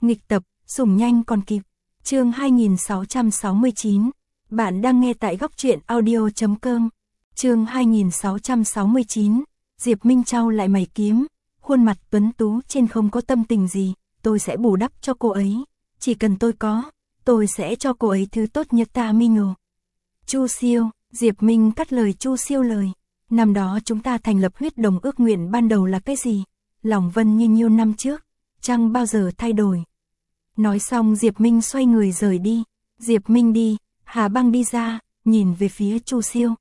Nghịch tập, sủng nhanh còn kịp. Chương 2669. Bạn đang nghe tại góc truyện audio.com. Chương 2669. Diệp Minh trao lại mày kiếm, khuôn mặt tuấn tú trên không có tâm tình gì, tôi sẽ bù đắp cho cô ấy, chỉ cần tôi có, tôi sẽ cho cô ấy thứ tốt nhất ta Minh ngộ. Chu Siêu, Diệp Minh cắt lời Chu Siêu lời. Năm đó chúng ta thành lập huyết đồng ước nguyện ban đầu là cái gì? Lòng Vân như nhiêu năm trước, chẳng bao giờ thay đổi. Nói xong Diệp Minh xoay người rời đi. Diệp Minh đi, Hà Băng đi ra, nhìn về phía Chu Siêu.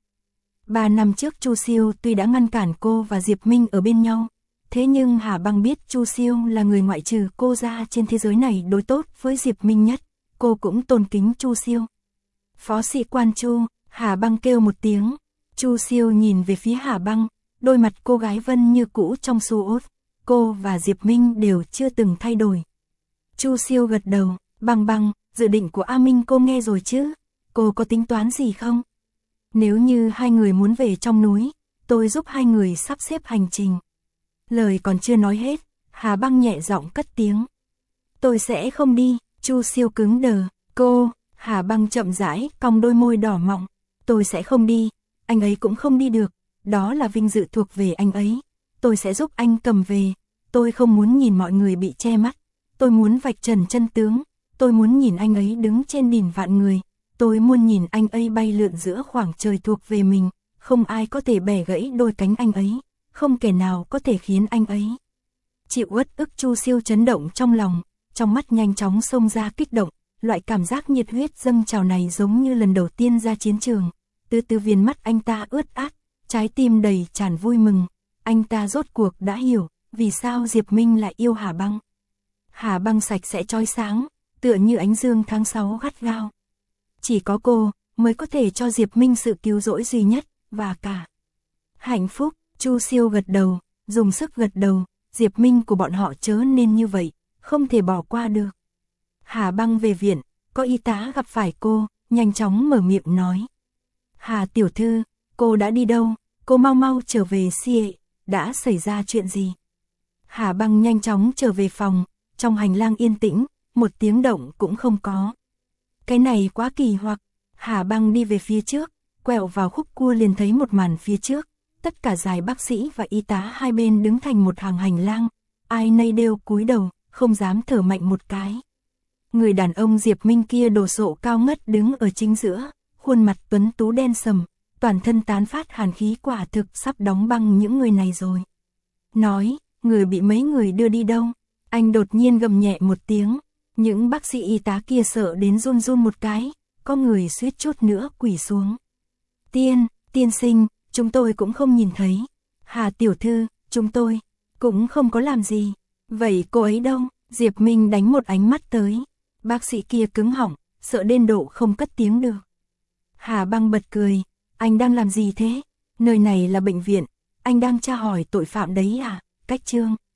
3 năm trước Chu Siêu tuy đã ngăn cản cô và Diệp Minh ở bên nhau, thế nhưng Hà Băng biết Chu Siêu là người ngoại trừ cô ra trên thế giới này đối tốt với Diệp Minh nhất, cô cũng tôn kính Chu Siêu. Phó sĩ quan Chu, Hà Băng kêu một tiếng. Chu Siêu nhìn về phía Hà Băng, đôi mặt cô gái Vân như cũ trong suốt, cô và Diệp Minh đều chưa từng thay đổi. Chu Siêu gật đầu, Băng Băng, dự định của A Minh cô nghe rồi chứ, cô có tính toán gì không? Nếu như hai người muốn về trong núi, tôi giúp hai người sắp xếp hành trình. Lời còn chưa nói hết, Hà Băng nhẹ giọng cất tiếng. Tôi sẽ không đi. Chu Siêu cứng đờ, cô, Hà Băng chậm rãi, cong đôi môi đỏ mọng. Tôi sẽ không đi, anh ấy cũng không đi được, đó là vinh dự thuộc về anh ấy. Tôi sẽ giúp anh cầm về, tôi không muốn nhìn mọi người bị che mắt. Tôi muốn vạch trần chân tướng, tôi muốn nhìn anh ấy đứng trên đỉnh vạn người. Tôi muốn nhìn anh ấy bay lượn giữa khoảng trời thuộc về mình, không ai có thể bẻ gãy đôi cánh anh ấy, không kẻ nào có thể khiến anh ấy chịu uất ức. Chu Siêu chấn động trong lòng, trong mắt nhanh chóng xông ra kích động, loại cảm giác nhiệt huyết dâng trào này giống như lần đầu tiên ra chiến trường. Từ viền mắt anh ta ướt át, trái tim đầy tràn vui mừng, anh ta rốt cuộc đã hiểu vì sao Diệp Minh lại yêu Hà Băng. Hà Băng sạch sẽ chói sáng, tựa như ánh dương tháng 6 gắt gao. Chỉ có cô mới có thể cho Diệp Minh sự cứu rỗi duy nhất và cả hạnh phúc. Chu Siêu gật đầu, dùng sức gật đầu, Diệp Minh của bọn họ chớ nên như vậy, không thể bỏ qua được. Hà Băng về viện, có y tá gặp phải cô, nhanh chóng mở miệng nói. Hà tiểu thư, cô đã đi đâu? Cô mau mau trở về xie, đã xảy ra chuyện gì? Hà Băng nhanh chóng trở về phòng, trong hành lang yên tĩnh, một tiếng động cũng không có. Cái này quá kỳ hoặc. Hà Băng đi về phía trước, quẹo vào khúc cua liền thấy một màn phía trước. Tất cả giài bác sĩ và y tá hai bên đứng thành một hàng hành lang, ai nấy đều cúi đầu, không dám thở mạnh một cái. Người đàn ông Diệp Minh kia đồ sộ cao ngất đứng ở chính giữa, khuôn mặt tuấn tú đen sầm, toàn thân tán phát hàn khí, quả thực sắp đóng băng những người này rồi. Nói, người bị mấy người đưa đi đâu? Anh đột nhiên gầm nhẹ một tiếng, những bác sĩ y tá kia sợ đến run run một cái, có người suýt chút nữa quỳ xuống. Tiên sinh, chúng tôi cũng không nhìn thấy. Hà tiểu thư, chúng tôi cũng không có làm gì. Vậy cô ấy đâu? Diệp Minh đánh một ánh mắt tới. Bác sĩ kia cứng họng, sợ đến độ không cất tiếng được. Hà Băng bật cười, anh đang làm gì thế? Nơi này là bệnh viện, anh đang tra hỏi tội phạm đấy à? Cách chương